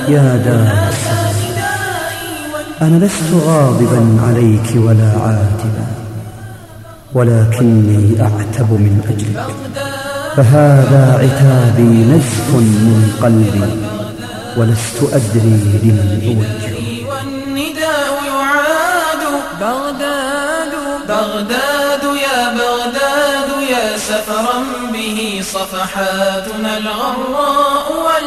يا دار السلام. أنا لست غاضبا عليك ولا عاتبا، ولكني أعتب من أجلك، فهذا عتابي نزف من قلبي، ولست أدري لمن أوجه. والنداء يعاد بغداد بغداد يا بغداد يا سفرا به صفحاتنا الغراء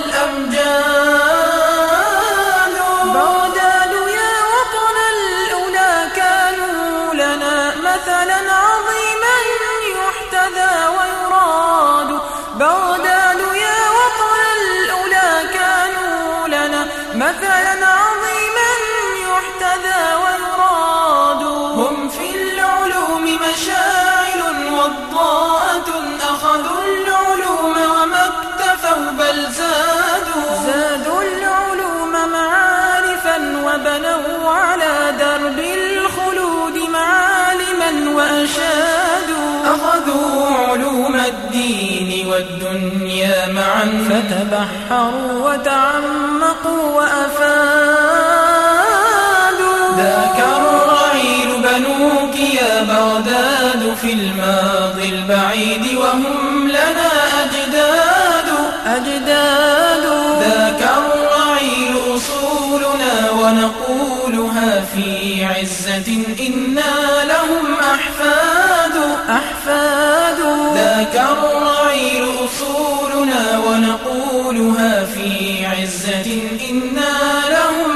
والأمجاد. بغداد يا وطن الأولى كانوا لنا مثلا عظيما يحتذى ويراد. بغداد يا وطن الأولى كانوا لنا مثلا عظيما يحتذى ويراد. هم في العلوم مشاعل وضاءة أخذوا العلوم وما اكتفوا بل زادوا العلوم معارفا وبنوا على درب الخلود معالما وأشادوا. أخذوا علوم الدين والدنيا معا فتبحروا وتعمقوا وأفادوا. ذاك الرعيل بنوك يا بغداد في الماضي البعيد وهم لنا أجداد. ذاك الرعيل أصولنا ونقولها في عزة إنا لهم أحفاد. ذاك الرعيل أصولنا ونقولها في عزة إنا لهم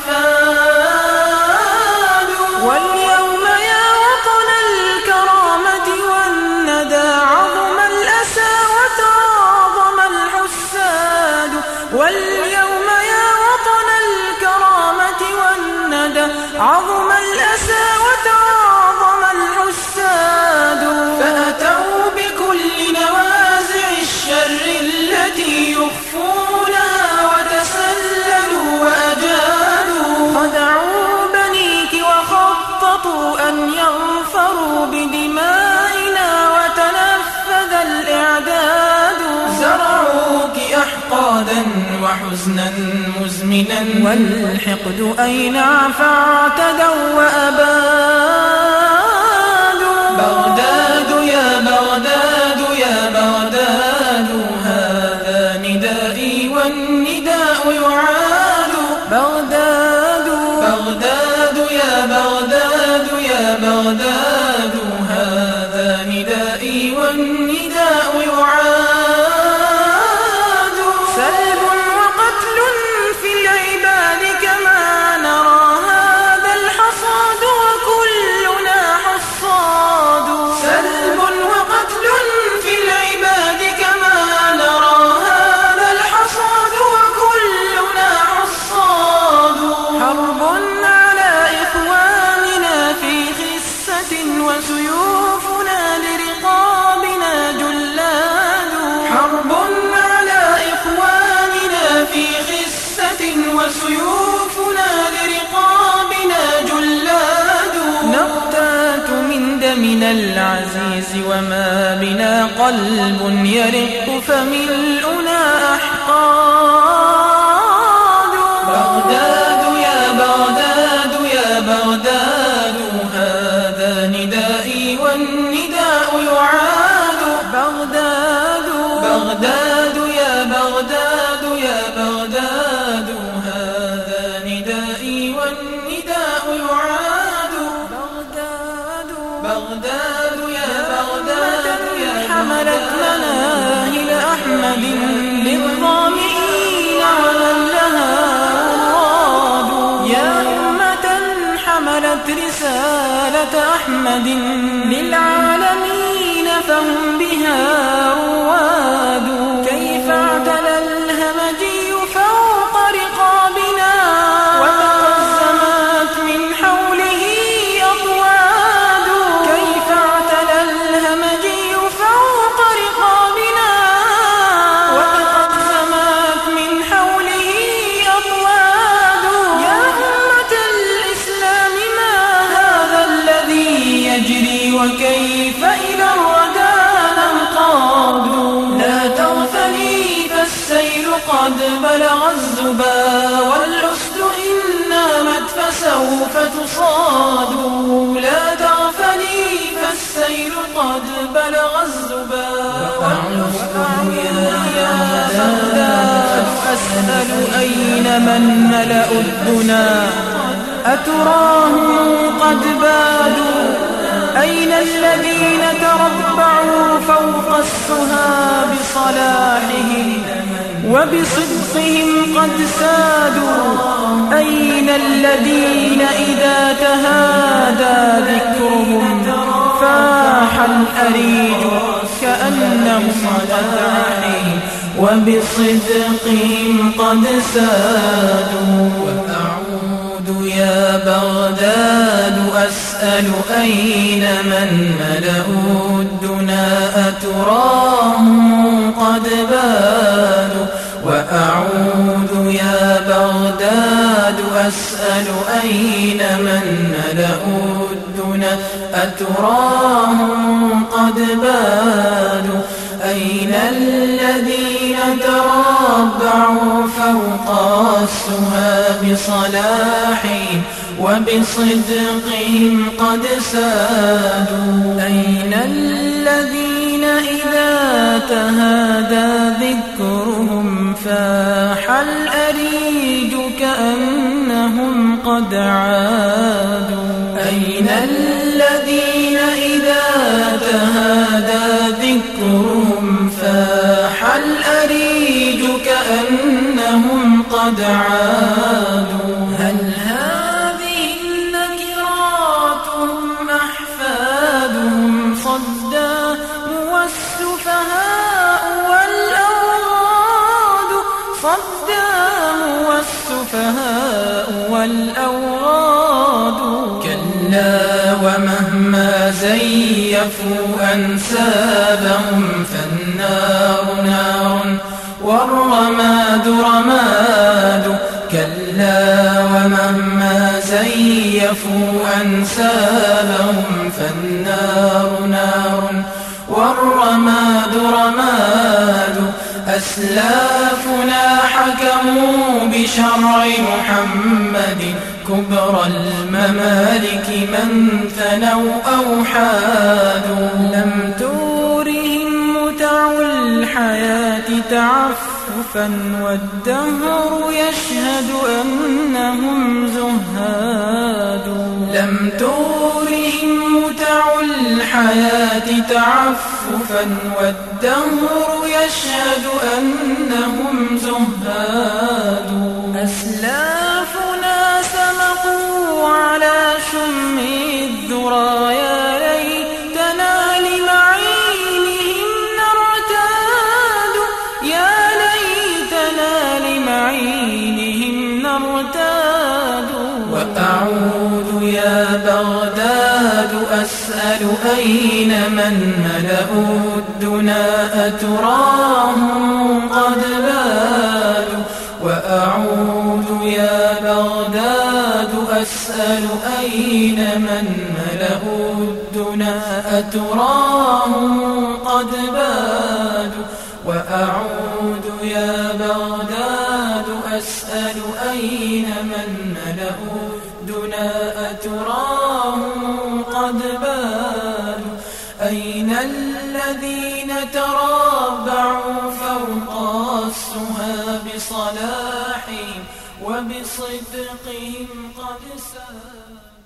أحفاد. واليوم يا وطن الكرامة والندى عظم الأسى وتعاظم الحساد. واليوم يا وطن الكرامة والندى عظم الأسى وتعاظم الحساد. فأتوا بكل نوازع الشر التي يخفونها وتسللوا وأجادوا. خدعوا بنيك وخططوا أن يغفروا بدمائنا وتنفذ الإعداد. زرعوك أحقادا وحزنا مزمنا والحقد أينع فاعتدوا وأبادوا. بغداد يا بغداد يا بغداد هذا ندائي والنداء يعاد. بغداد بغداد يا بغداد يا بغداد هذا ندائي والنداء يعاد. سلب وقتل في العباد كما نرى هذا الحصاد وكلنا حصاد. سلب وقتل في العباد كما نرى هذا الحصاد وكلنا حصاد. حرب على إخواننا في خسة وسيوفنا لرقابنا جلاد. حرب على إخواننا في خسة وسيوفنا لرقابنا جلاد. نقتات من دمنا العزيز وما بنا قلب يرق فملؤنا أحقاد. بغداد يا بغداد يا بغداد هذا ندائي والنداء يعاد. بغداد بغداد يا بغداد يا بغداد هذا ندائي والنداء يعاد. بغداد يا بغداد يا حملت مناهل أحمد للظامئين على لها مراد. يا أمة حملت رسالة أحمد للعالمين فهم بها رواد. كيف اعتلى الهمجي فوق رقابنا وتقزمت من حوله أطواد. كيف اعتلى الهمجي فوق رقابنا وتقزمت من حوله أطواد. يا أمة الإسلام ما هذا الذي يجري وكيف إلى الردى ننقاد. لا تغفلي فالسيل قد بلغ الزباد. صادوا لا تغفلي فالسيل قد بلغ الزبا وأعوذ يا بغداد أسأل أين من ملأوا الدنا أتراهم قد بادوا أين الذين تربعوا فوق السها بصلاحهم وبصدقهم قد سادوا أين الذين إذا تهادى ذكرهم فاح الأريج كأنهم قد عحي وبصدقهم قد سادوا وأعود يا بغداد أسأل أين من ملأوا الدنا أتراهم قد بادوا وأعود يا بغداد أسأل أين من ملأوا الدنا أتراهم قد بادوا أين الذين تربعوا فوق السها بصلاحهم وبصدقهم قد سادوا أين الذين إذا تهادى ذكرهم فاح الأريج كأنهم قد عادوا أين الذين إذا تهادى ذكرهم فاح الأريج كأنهم قد عادوا هل هذه النكرات هم أحفادهم صدام والسفهاء والأوراد صدام والسفهاء والأوراد كلا ومهما زيفوا أنسابهم فالنار نار والرماد رماد كلا ومهما زيفوا أنسابهم فالنار نار والرماد رماد أسلافنا حكموا بشرع محمد كبرى الممالك من ثنوا أو حادوا لم تورهم متع الحياة تعففا والدهر يشهد أنهم زهاد لم تورهم متع الحياة تعففا والدهر يشهد أنهم زهاد أسلافنا سمقوا على شم الذرى يا ليتنا لمعينهم نرتاد يا ليتنا لمعينهم نرتاد وأعود يا بغداد أسأل أين من ملأوا الدنا أتراهم قد بادوا وأعود يا بغداد أسأل أين من ملأوا الدنا أتراهم قد بادوا وأعود يا بغداد أسأل أين من ملأوا الدنا أتراهم قد بادوا أين الذين تربعوا فوق السها بصلاحهم وبصدقهم قد سادوا